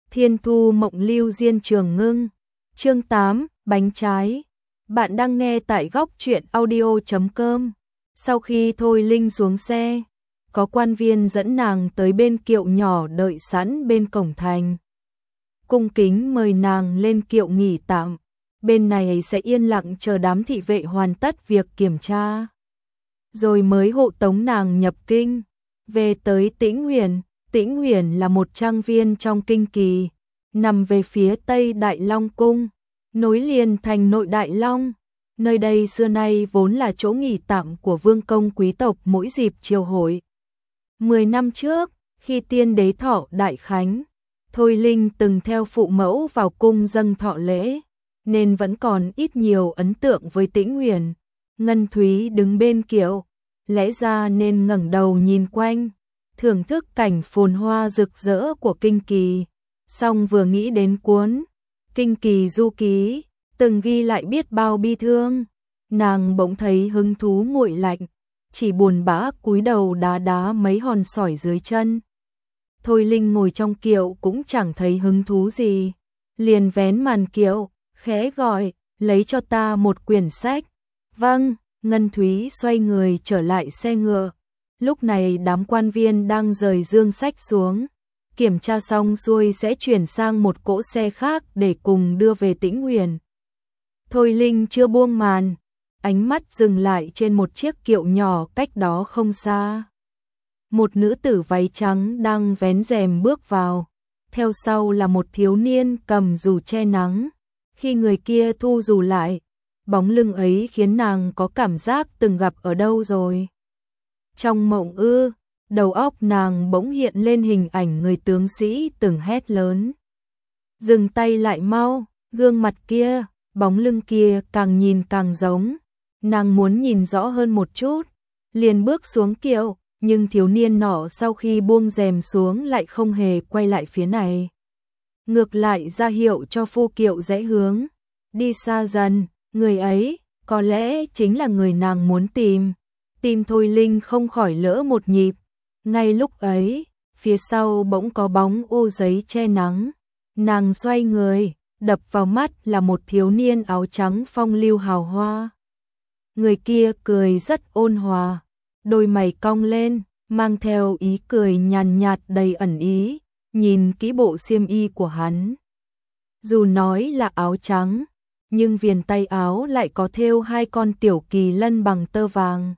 Thiên thu mộng lưu diên trường ngưng. Chương 8, bánh trái. Bạn đang nghe tại góc truyện audio.com. Sau khi Thôi Linh xuống xe, có quan viên dẫn nàng tới bên kiệu nhỏ đợi sẵn bên cổng thành. Cung kính mời nàng lên kiệu nghỉ tạm. Bên này sẽ yên lặng chờ đám thị vệ hoàn tất việc kiểm tra, rồi mới hộ tống nàng nhập kinh. Về tới Tĩnh Huyền. Tĩnh Huyền là một trang viên trong kinh kỳ, nằm về phía tây Đại Long Cung, nối liền thành nội Đại Long. Nơi đây xưa nay vốn là chỗ nghỉ tạm của vương công quý tộc mỗi dịp triều hội. 10 năm trước, khi tiên đế thọ đại khánh, Thôi Linh từng theo phụ mẫu vào cung dâng thọ lễ, nên vẫn còn ít nhiều ấn tượng với Tĩnh Huyền. Ngân Thúy đứng bên kiệu, lẽ ra nên ngẩng đầu nhìn quanh, thưởng thức cảnh phồn hoa rực rỡ của kinh kỳ, song vừa nghĩ đến cuốn Kinh Kỳ Du Ký, từng ghi lại biết bao bi thương, nàng bỗng thấy hứng thú nguội lạnh, chỉ buồn bã cúi đầu đá đá mấy hòn sỏi dưới chân. Thôi Linh ngồi trong kiệu cũng chẳng thấy hứng thú gì, liền vén màn kiệu, khẽ gọi, lấy cho ta một quyển sách. Vâng. Ngân Thúy xoay người trở lại xe ngựa. Lúc này đám quan viên đang rời dương sách xuống, kiểm tra xong xuôi sẽ chuyển sang một cỗ xe khác để cùng đưa về Tĩnh Huyền. Thôi Linh chưa buông màn, ánh mắt dừng lại trên một chiếc kiệu nhỏ cách đó không xa. Một nữ tử váy trắng đang vén rèm bước vào, theo sau là một thiếu niên cầm dù che nắng. Khi người kia thu dù lại, bóng lưng ấy khiến nàng có cảm giác từng gặp ở đâu rồi. Trong mộng ư, đầu óc nàng bỗng hiện lên hình ảnh người tướng sĩ từng hét lớn: dừng tay lại mau, gương mặt kia, bóng lưng kia càng nhìn càng giống. Nàng muốn nhìn rõ hơn một chút, liền bước xuống kiệu, nhưng thiếu niên nọ sau khi buông rèm xuống lại không hề quay lại phía này. Ngược lại ra hiệu cho phu kiệu rẽ hướng, đi xa dần. Người ấy, có lẽ chính là người nàng muốn tìm. Tim Thôi Linh không khỏi lỡ một nhịp. Ngay lúc ấy, phía sau bỗng có bóng ô giấy che nắng. Nàng xoay người, đập vào mắt là một thiếu niên áo trắng phong lưu hào hoa. Người kia cười rất ôn hòa, đôi mày cong lên, mang theo ý cười nhàn nhạt đầy ẩn ý, nhìn kỹ bộ xiêm y của hắn. Dù nói là áo trắng, nhưng viền tay áo lại có thêu hai con tiểu kỳ lân bằng tơ vàng.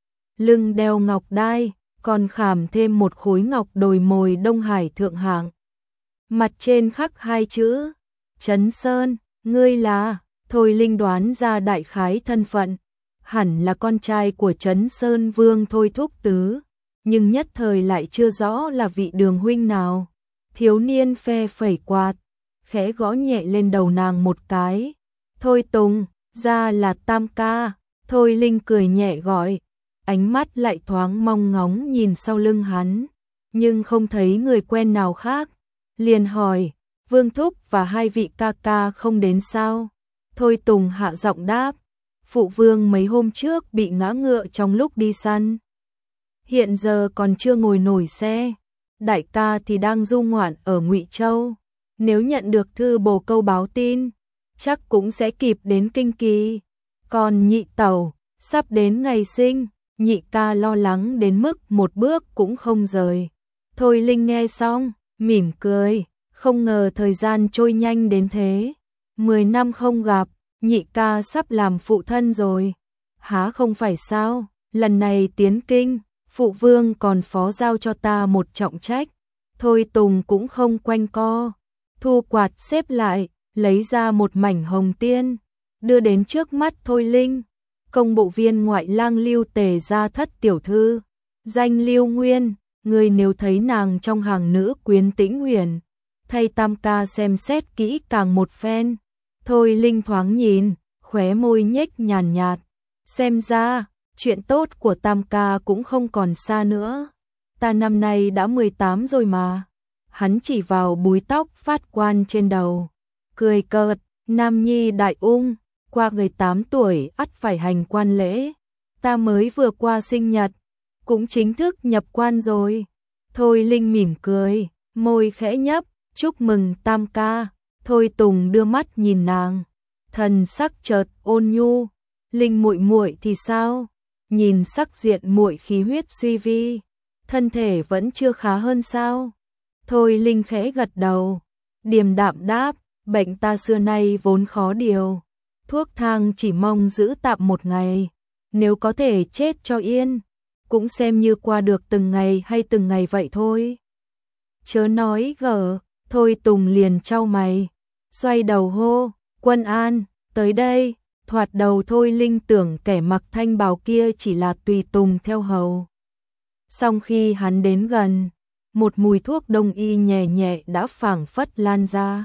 Lưng đeo ngọc đai, còn khảm thêm một khối ngọc đồi mồi Đông Hải thượng hạng. Mặt trên khắc hai chữ Trấn Sơn. Ngươi là? Thôi Linh đoán ra đại khái thân phận, hẳn là con trai của Trấn Sơn Vương Thôi Thúc Tứ, nhưng nhất thời lại chưa rõ là vị đường huynh nào. Thiếu niên phe phẩy quạt, khẽ gõ nhẹ lên đầu nàng một cái. Thôi Tùng, ra là Tam ca. Thôi Linh cười nhẹ gọi, ánh mắt lại thoáng mong ngóng nhìn sau lưng hắn, nhưng không thấy người quen nào khác. Liền hỏi, Vương Thúc và hai vị ca ca không đến sao? Thôi Tùng hạ giọng đáp, phụ vương mấy hôm trước bị ngã ngựa trong lúc đi săn, hiện giờ còn chưa ngồi nổi xe. Đại ca thì đang du ngoạn ở Ngụy Châu, nếu nhận được thư bồ câu báo tin, chắc cũng sẽ kịp đến kinh kỳ. Còn nhị tẩu, sắp đến ngày sinh, nhị ca lo lắng đến mức một bước cũng không rời. Thôi Linh nghe xong, mỉm cười, không ngờ thời gian trôi nhanh đến thế. 10 năm không gặp, nhị ca sắp làm phụ thân rồi. Há không phải sao, lần này tiến kinh, phụ vương còn phó giao cho ta một trọng trách. Thôi Tùng cũng không quanh co, thu quạt xếp lại, lấy ra một mảnh hồng tiên, đưa đến trước mắt Thôi Linh. Công bộ viên ngoại lang Lưu Tề gia thất tiểu thư, danh Lưu Nguyên, người nếu thấy nàng trong hàng nữ quyến Tĩnh Huyền, thay Tam ca xem xét kỹ càng một phen. Thôi Linh thoáng nhìn, khóe môi nhếch nhàn nhạt, xem ra chuyện tốt của Tam ca cũng không còn xa nữa. Ta năm nay đã 18 rồi mà. Hắn chỉ vào búi tóc phát quan trên đầu, cười cợt, nam nhi đại ung, qua 18 tuổi ắt phải hành quan lễ. Ta mới vừa qua sinh nhật, cũng chính thức nhập quan rồi. Thôi Linh mỉm cười, môi khẽ nhấp, Chúc mừng tam ca. Thôi Tùng đưa mắt nhìn nàng, thần sắc chợt ôn nhu. Linh muội muội thì sao? Nhìn sắc diện muội khí huyết suy vi, thân thể vẫn chưa khá hơn sao? Thôi Linh khẽ gật đầu, điềm đạm đáp, bệnh ta xưa nay vốn khó điều, thuốc thang chỉ mong giữ tạm một ngày, nếu có thể chết cho yên, cũng xem như qua được từng ngày hay từng ngày vậy thôi. Chớ nói gở. Thôi Tùng liền chau mày, xoay đầu hô, Quân An, tới đây. Thoạt đầu Thôi Linh tưởng kẻ mặc thanh bào kia chỉ là tùy tùng theo hầu. Song khi hắn đến gần, một mùi thuốc đông y nhẹ nhẹ đã phảng phất lan ra.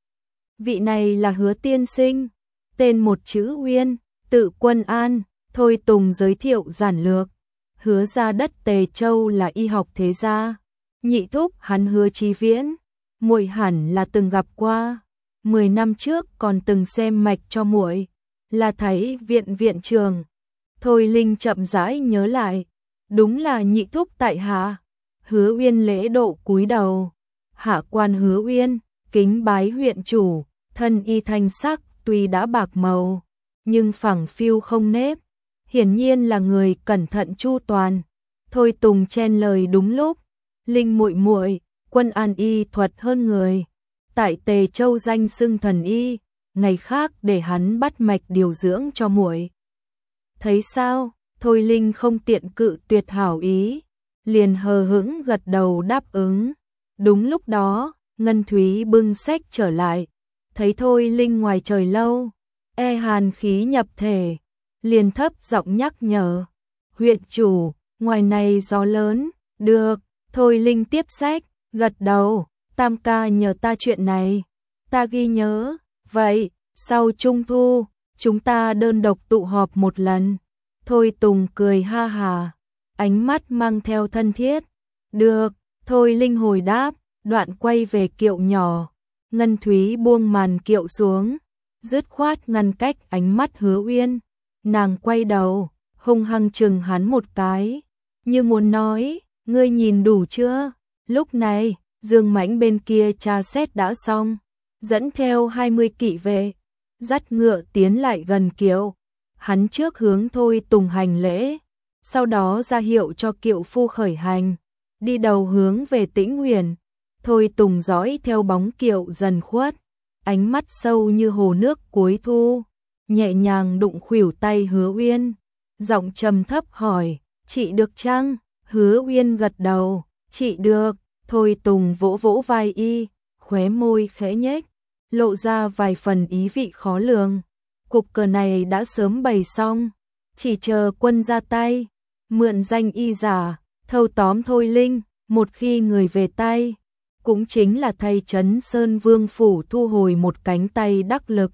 Vị này là Hứa tiên sinh, tên một chữ Uyên, tự Quân An. Thôi Tùng giới thiệu giản lược. Hứa gia đất Tề Châu là y học thế gia, nhị thúc hắn Hứa Chí Viễn, muội hẳn là từng gặp qua, 10 năm trước còn từng xem mạch cho muội, là Thái viện viện trường. Thôi Linh chậm rãi nhớ lại, đúng là nhị thúc tại hạ. Hứa Uyên lễ độ cúi đầu, hạ quan Hứa Uyên, kính bái huyện chủ. Thân y thanh sắc tuy đã bạc màu, nhưng phẳng phiu không nếp, hiển nhiên là người cẩn thận chu toàn. Thôi Tùng chen lời đúng lúc, Linh muội muội, Quân An y thuật hơn người, tại Tề Châu danh xưng thần y, ngày khác để hắn bắt mạch điều dưỡng cho muội. Thấy sao? Thôi Linh không tiện cự tuyệt hảo ý, liền hờ hững gật đầu đáp ứng. Đúng lúc đó, Ngân Thúy bưng sách trở lại, thấy Thôi Linh ngoài trời lâu, hàn khí nhập thể, liền thấp giọng nhắc nhở, huyện chủ, ngoài này gió lớn. Được. Thôi Linh tiếp sách, gật đầu, tam ca nhờ ta chuyện này, ta ghi nhớ. Vậy, sau Trung thu, chúng ta đơn độc tụ họp một lần. Thôi Tùng cười ha hà, ánh mắt mang theo thân thiết. Được. Thôi Linh hồi đáp, đoạn quay về kiệu nhỏ. Ngân Thúy buông màn kiệu xuống, dứt khoát ngăn cách ánh mắt Hứa Uyên. Nàng quay đầu, hung hăng chừng hắn một cái, như muốn nói, ngươi nhìn đủ chưa? Lúc này, Dương Mãnh bên kia tra xét đã xong, dẫn theo 20 kỵ vệ, dắt ngựa tiến lại gần kiệu. Hắn trước hướng Thôi Tùng hành lễ, sau đó ra hiệu cho kiệu phu khởi hành, đi đầu hướng về Tĩnh Huyền. Thôi Tùng dõi theo bóng kiệu dần khuất, ánh mắt sâu như hồ nước cuối thu, nhẹ nhàng đụng khuỷu tay Hứa Uyên, giọng trầm thấp hỏi, chị được chăng? Hứa Uyên gật đầu, chị được. Thôi Tùng vỗ vỗ vai y, khóe môi khẽ nhếch, lộ ra vài phần ý vị khó lường. Cục cờ này đã sớm bày xong, chỉ chờ quân ra tay, mượn danh y giả, thâu tóm Thôi Linh. Một khi người về tay, cũng chính là thay Trấn Sơn Vương phủ thu hồi một cánh tay đắc lực.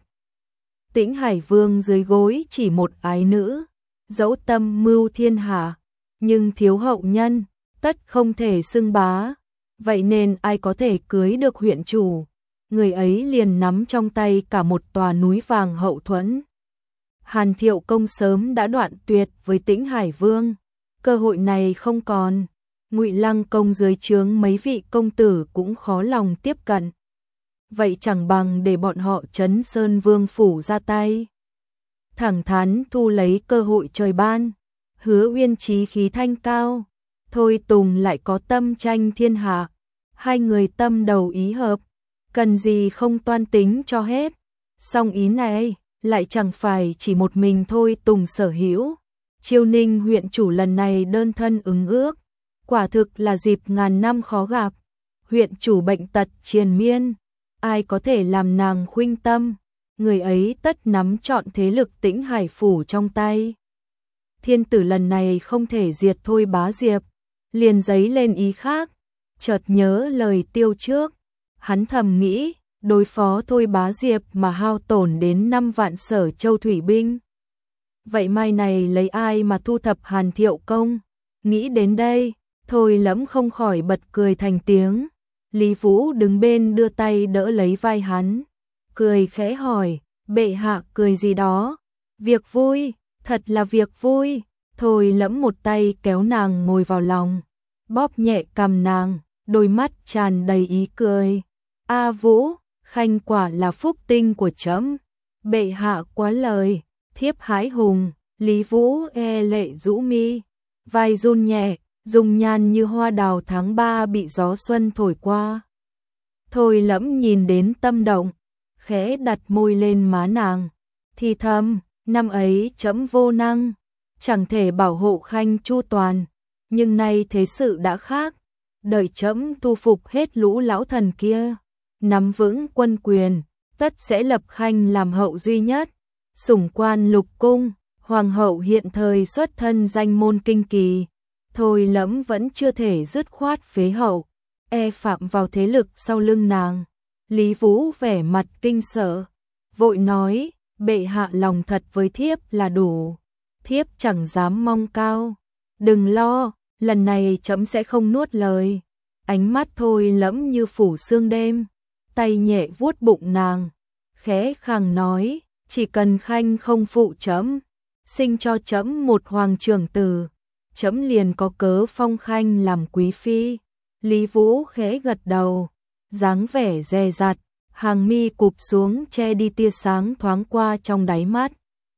Tĩnh Hải Vương dưới gối chỉ một ái nữ, dẫu tâm mưu thiên hạ, nhưng thiếu hậu nhân, tất không thể xưng bá. Vậy nên ai có thể cưới được huyện chủ, người ấy liền nắm trong tay cả một tòa núi vàng hậu thuẫn. Hàn Thiệu Công sớm đã đoạn tuyệt với Tĩnh Hải Vương, cơ hội này không còn. Ngụy Lăng Công dưới trướng mấy vị công tử cũng khó lòng tiếp cận. Vậy chẳng bằng để bọn họ Trấn Sơn Vương phủ ra tay, thẳng thắn thu lấy cơ hội trời ban. Hứa Uyên chí khí thanh cao, Thôi Tùng lại có tâm tranh thiên hạ, hai người tâm đầu ý hợp, cần gì không toan tính cho hết. Song ý này lại chẳng phải chỉ một mình Thôi Tùng sở hữu. Chiêu Ninh huyện chủ lần này đơn thân ứng ước, quả thực là dịp ngàn năm khó gặp. Huyện chủ bệnh tật triền miên, ai có thể làm nàng khuynh tâm, người ấy tất nắm trọn thế lực Tĩnh Hải phủ trong tay. Thiên tử lần này không thể diệt Thôi Bá Diệp, liền dấy lên ý khác, chợt nhớ lời Tiêu trước, hắn thầm nghĩ, đối phó Thôi Bá Diệp mà hao tổn đến 5 vạn Sở Châu thủy binh. Vậy mai này lấy ai mà thu thập Hàn Thiệu Công? Nghĩ đến đây, Thôi Lẫm không khỏi bật cười thành tiếng. Lý Vũ đứng bên đưa tay đỡ lấy vai hắn, cười khẽ hỏi, bệ hạ cười gì đó? Việc vui, thật là việc vui. Thôi Lẫm một tay kéo nàng ngồi vào lòng, bóp nhẹ cằm nàng, đôi mắt tràn đầy ý cười. A Vũ, khanh quả là phúc tinh của trẫm. Bệ hạ quá lời, thiếp hãi hùng. Lý Vũ e lệ rũ mi, vai run nhẹ, dung nhan như hoa đào tháng 3 bị gió xuân thổi qua. Thôi Lẫm nhìn đến tâm động, khẽ đặt môi lên má nàng, thì thầm, năm ấy trẫm vô năng, chẳng thể bảo hộ khanh chu toàn, nhưng nay thế sự đã khác, đợi trẫm thu phục hết lũ lão thần kia, nắm vững quân quyền, tất sẽ lập khanh làm hậu duy nhất, sủng quan lục cung. Hoàng hậu hiện thời xuất thân danh môn kinh kỳ, Thôi Lẫm vẫn chưa thể dứt khoát phế hậu, e phạm vào thế lực sau lưng nàng. Lý Vũ vẻ mặt kinh sợ, vội nói, bệ hạ lòng thật với thiếp là đủ, thiếp chẳng dám mong cao. Đừng lo, lần này trẫm sẽ không nuốt lời. Ánh mắt Thôi Lẫm như phủ sương đêm, tay nhẹ vuốt bụng nàng, khẽ khàng nói, chỉ cần khanh không phụ trẫm, sinh cho trẫm một hoàng trưởng tử, trẫm liền có cớ phong khanh làm quý phi. Lý Vũ khẽ gật đầu, dáng vẻ dè dặt, hàng mi cụp xuống che đi tia sáng thoáng qua trong đáy mắt.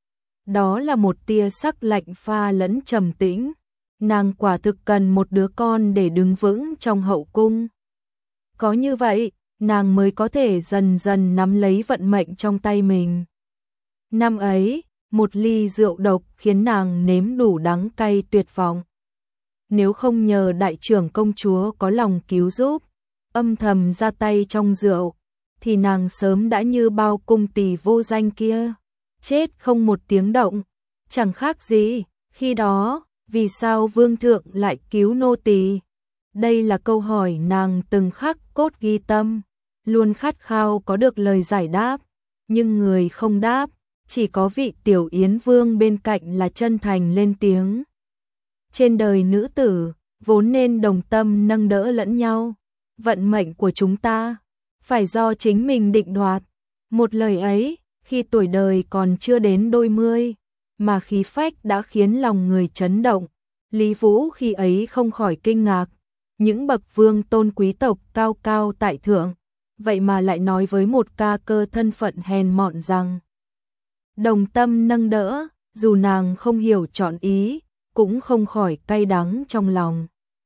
Đó là một tia sắc lạnh pha lẫn trầm tĩnh, nàng quả thực cần một đứa con để đứng vững trong hậu cung. Có như vậy, nàng mới có thể dần dần nắm lấy vận mệnh trong tay mình. Năm ấy, một ly rượu độc khiến nàng nếm đủ đắng cay tuyệt vọng. Nếu không nhờ đại trưởng công chúa có lòng cứu giúp, âm thầm ra tay trong rượu, thì nàng sớm đã như bao cung tỳ vô danh kia, chết không một tiếng động. Chẳng khác gì, khi đó, vì sao vương thượng lại cứu nô tỳ? Đây là câu hỏi nàng từng khắc cốt ghi tâm, luôn khát khao có được lời giải đáp, nhưng người không đáp. Chỉ có vị tiểu yến vương bên cạnh là chân thành lên tiếng. Trên đời nữ tử, vốn nên đồng tâm nâng đỡ lẫn nhau. Vận mệnh của chúng ta, phải do chính mình định đoạt. Một lời ấy, khi tuổi đời còn chưa đến đôi mươi, mà khí phách đã khiến lòng người chấn động. Lý Vũ khi ấy không khỏi kinh ngạc. Những bậc vương tôn quý tộc cao cao tại thượng, vậy mà lại nói với một ca cơ thân phận hèn mọn rằng đồng tâm nâng đỡ, dù nàng không hiểu trọn ý, cũng không khỏi cay đắng trong lòng.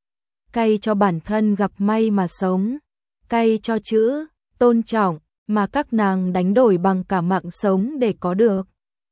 Cay cho bản thân gặp may mà sống, cay cho chữ tôn trọng mà các nàng đánh đổi bằng cả mạng sống để có được.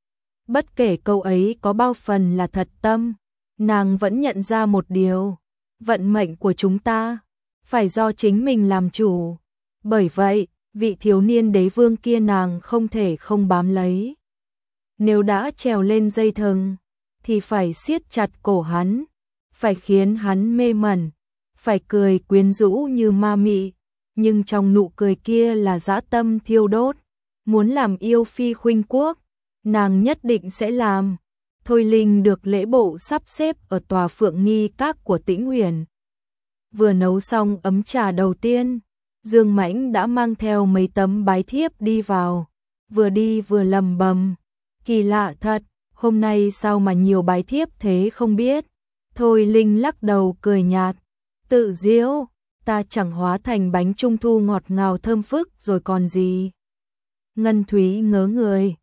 Bất kể câu ấy có bao phần là thật tâm, nàng vẫn nhận ra một điều, vận mệnh của chúng ta phải do chính mình làm chủ. Bởi vậy, vị thiếu niên đế vương kia nàng không thể không bám lấy. Nếu đã trèo lên dây thừng, thì phải siết chặt cổ hắn, phải khiến hắn mê mẩn, phải cười quyến rũ như ma mị, nhưng trong nụ cười kia là dã tâm thiêu đốt, muốn làm yêu phi khuynh quốc, nàng nhất định sẽ làm. Thôi Linh được lễ bộ sắp xếp ở tòa Phượng Nghi Các của Tĩnh Huyền. Vừa nấu xong ấm trà đầu tiên, Dương Mãnh đã mang theo mấy tấm bái thiếp đi vào, vừa đi vừa lầm bầm. Kỳ lạ thật, hôm nay sao mà nhiều bái thiếp thế không biết. Thôi Linh lắc đầu cười nhạt, tự diễu, ta chẳng hóa thành bánh trung thu ngọt ngào thơm phức rồi còn gì. Ngân Thúy ngớ người,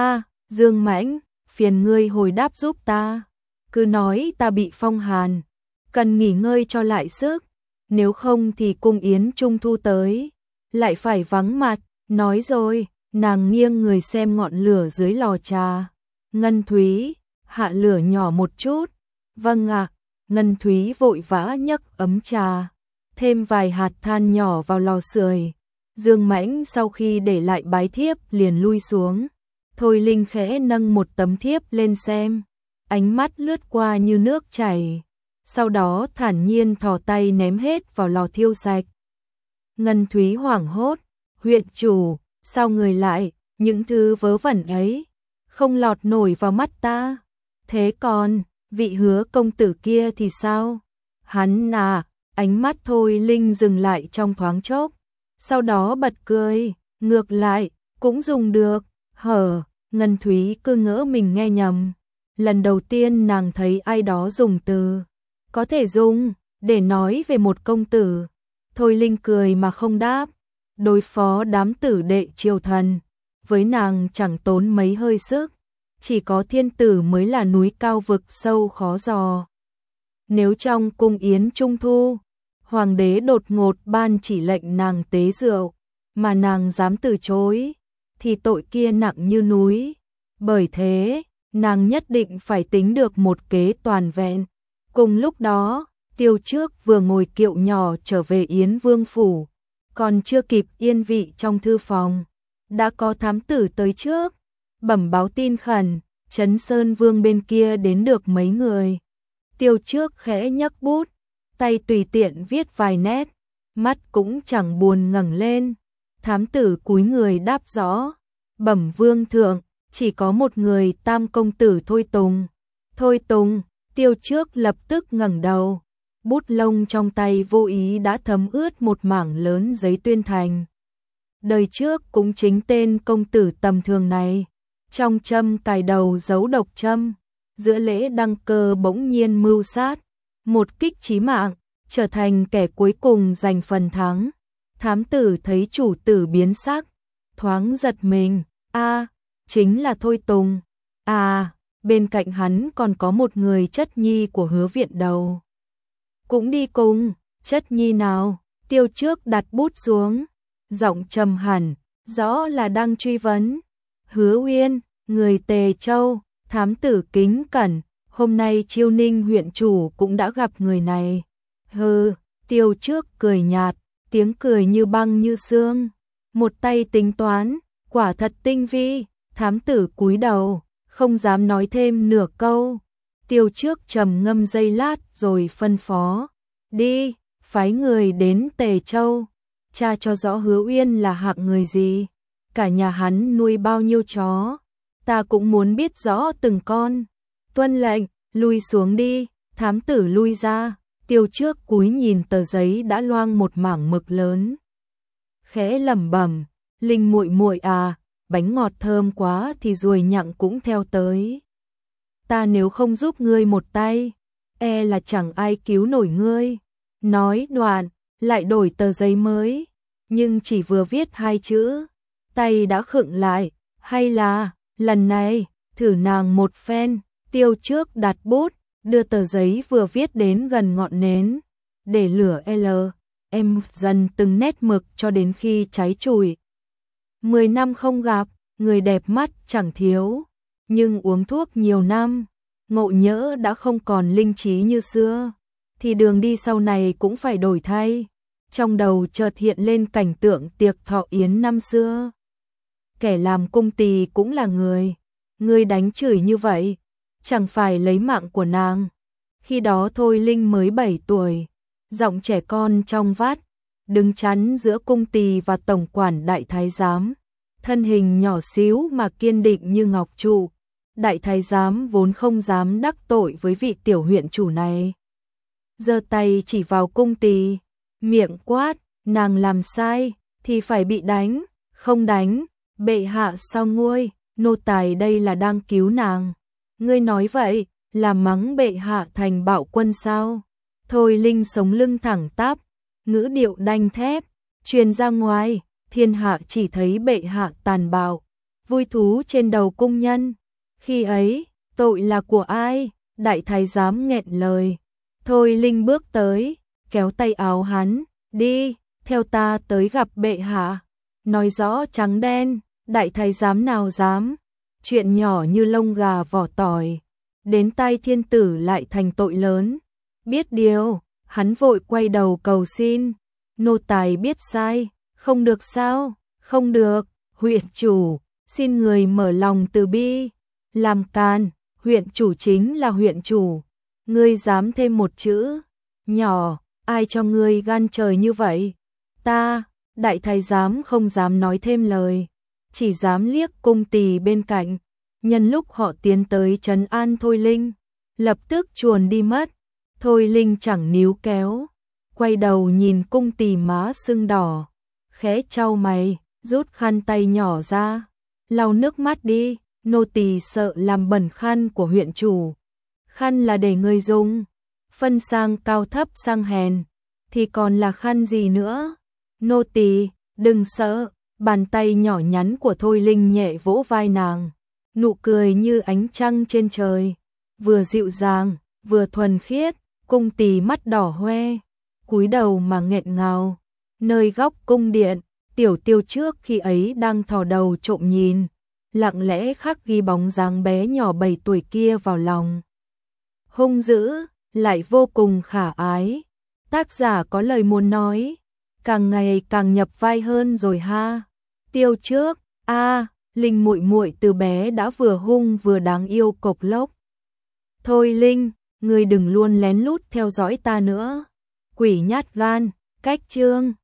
Dương Mãnh, phiền ngươi hồi đáp giúp ta. Cứ nói ta bị phong hàn, cần nghỉ ngơi cho lại sức, nếu không thì cung yến trung thu tới, lại phải vắng mặt. Nói rồi, nàng nghiêng người xem ngọn lửa dưới lò trà. Ngân Thúy, hạ lửa nhỏ một chút. Vâng ạ. Ngân Thúy vội vã nhấc ấm trà, thêm vài hạt than nhỏ vào lò sưởi. Dương Mãnh sau khi để lại bái thiếp liền lui xuống. Thôi Linh khẽ nâng một tấm thiếp lên xem, ánh mắt lướt qua như nước chảy, sau đó thản nhiên thò tay ném hết vào lò thiêu sạch. Ngân Thúy hoảng hốt, huyện chủ, sao người lại, những thứ vớ vẩn ấy, không lọt nổi vào mắt ta. Thế còn, vị Hứa công tử kia thì sao? Hắn ánh mắt Thôi Linh dừng lại trong thoáng chốc, sau đó bật cười, ngược lại, cũng dùng được, hở. Ngân Thúy cứ ngỡ mình nghe nhầm. Lần đầu tiên nàng thấy ai đó dùng từ có thể dùng để nói về một công tử. Thôi Linh cười mà không đáp. đối phó đám tử đệ triều thần, với nàng chẳng tốn mấy hơi sức, chỉ có thiên tử mới là núi cao vực sâu khó dò. Nếu trong cung yến trung thu, hoàng đế đột ngột ban chỉ lệnh nàng tế rượu, mà nàng dám từ chối, thì tội kia nặng như núi. Bởi thế, nàng nhất định phải tính được một kế toàn vẹn. Cùng lúc đó, Tiêu Trước vừa ngồi kiệu nhỏ trở về Yến Vương phủ, còn chưa kịp yên vị trong thư phòng, đã có thám tử tới trước, bẩm báo tin khẩn, Trấn Sơn Vương bên kia đến được mấy người. Tiêu Trước khẽ nhấc bút, tay tùy tiện viết vài nét, mắt cũng chẳng buồn ngẩng lên. Thám tử cúi người đáp rõ, bẩm vương thượng, chỉ có một người, Tam công tử Thôi Tùng. Thôi Tùng, Tiêu Trước lập tức ngẩng đầu, bút lông trong tay vô ý đã thấm ướt một mảng lớn giấy tuyên thành. Đời trước cũng chính tên công tử tầm thường này, trong châm cài đầu giấu độc châm, giữa lễ đăng cơ bỗng nhiên mưu sát, một kích chí mạng, trở thành kẻ cuối cùng giành phần thắng. Thám tử thấy chủ tử biến sắc, thoáng giật mình, chính là Thôi Tùng. Bên cạnh hắn còn có một người chất nhi của Hứa Viện Đầu. Cũng đi cùng, chất nhi nào? Tiêu Trước đặt bút xuống, giọng trầm hẳn, rõ là đang truy vấn. Hứa Uyên, người Tề Châu. Thám tử kính cẩn, hôm nay Chiêu Ninh huyện chủ cũng đã gặp người này. Hừ, Tiêu Trước cười nhạt, tiếng cười như băng như xương. Một tay tính toán, quả thật tinh vi. Thám tử cúi đầu, không dám nói thêm nửa câu. Tiêu Trước trầm ngâm giây lát rồi phân phó, đi, phái người đến Tề Châu, tra cho rõ Hứa Uyên là hạng người gì, cả nhà hắn nuôi bao nhiêu chó, ta cũng muốn biết rõ từng con. Tuân lệnh, lui xuống đi. Thám tử lui ra, Tiêu Trước cúi nhìn tờ giấy đã loang một mảng mực lớn, khẽ lẩm bẩm, Linh muội muội à, bánh ngọt thơm quá thì ruồi nhặng cũng theo tới. Ta nếu không giúp ngươi một tay, e là chẳng ai cứu nổi ngươi. Nói đoạn, lại đổi tờ giấy mới, nhưng chỉ vừa viết 2 chữ, tay đã khựng lại. Hay là, lần này, thử nàng một phen. Tiêu Trước đặt bút, đưa tờ giấy vừa viết đến gần ngọn nến, để lửa dần từng nét mực cho đến khi cháy chùi. 10 năm không gặp, người đẹp mắt chẳng thiếu, nhưng uống thuốc nhiều năm, ngộ nhỡ đã không còn linh trí như xưa, thì đường đi sau này cũng phải đổi thay. Trong đầu chợt hiện lên cảnh tượng tiệc thọ yến năm xưa. Kẻ làm cung tỳ cũng là người đánh chửi như vậy, chẳng phải lấy mạng của nàng. Khi đó Thôi Linh mới 7 tuổi, giọng trẻ con trong vắt, đứng chắn giữa cung tỳ và tổng quản đại thái giám, thân hình nhỏ xíu mà kiên định như ngọc trụ. Đại thái giám vốn không dám đắc tội với vị tiểu huyện chủ này, giơ tay chỉ vào cung tỳ, miệng quát, nàng làm sai thì phải bị đánh, không đánh, bệ hạ sao nguôi, nô tài đây là đang cứu nàng. Ngươi nói vậy là mắng bệ hạ thành bạo quân sao? Thôi Linh sống lưng thẳng tắp, ngữ điệu đanh thép, truyền ra ngoài, thiên hạ chỉ thấy bệ hạ tàn bạo, vui thú trên đầu cung nhân. Khi ấy, tội là của ai? Đại thái giám nghẹn lời. Thôi Linh bước tới, kéo tay áo hắn, đi, theo ta tới gặp bệ hạ. Nói rõ trắng đen, đại thái giám nào dám. Chuyện nhỏ như lông gà vỏ tỏi, đến tai thiên tử lại thành tội lớn. Biết điều, hắn vội quay đầu cầu xin. Nô tài biết sai, không được sao? Không được, huyện chủ, xin người mở lòng từ bi. Làm can, huyện chủ chính là huyện chủ. Ngươi dám thêm một chữ nhỏ, ai cho ngươi gan trời như vậy? Ta, đại thái giám không dám nói thêm lời, chỉ dám liếc cung tỳ bên cạnh. Nhân lúc họ tiến tới trấn an Thôi Linh, lập tức chuồn đi mất. Thôi Linh chẳng níu kéo, quay đầu nhìn cung tỳ má sưng đỏ, khẽ chau mày, rút khăn tay nhỏ ra, lau nước mắt đi. Nô tỳ sợ làm bẩn khăn của huyện chủ. Khăn là để người dùng, phân sang cao thấp sang hèn, thì còn là khăn gì nữa? Nô tỳ, Đừng sợ, bàn tay nhỏ nhắn của Thôi Linh nhẹ vỗ vai nàng, nụ cười như ánh trăng trên trời, vừa dịu dàng, vừa thuần khiết, cung tỳ mắt đỏ hoe, cúi đầu mà nghẹn ngào. Nơi góc cung điện, Tiểu Tiêu trước khi ấy đang thò đầu trộm nhìn, lặng lẽ khắc ghi bóng dáng bé nhỏ 7 tuổi kia vào lòng. Hung dữ, lại vô cùng khả ái. Tác giả có lời muốn nói, càng ngày càng nhập vai hơn rồi ha. Tiêu trước, Linh muội muội từ bé đã vừa hung vừa đáng yêu cộc lốc. Thôi Linh, ngươi đừng luôn lén lút theo dõi ta nữa. Quỷ nhát gan, cách chương.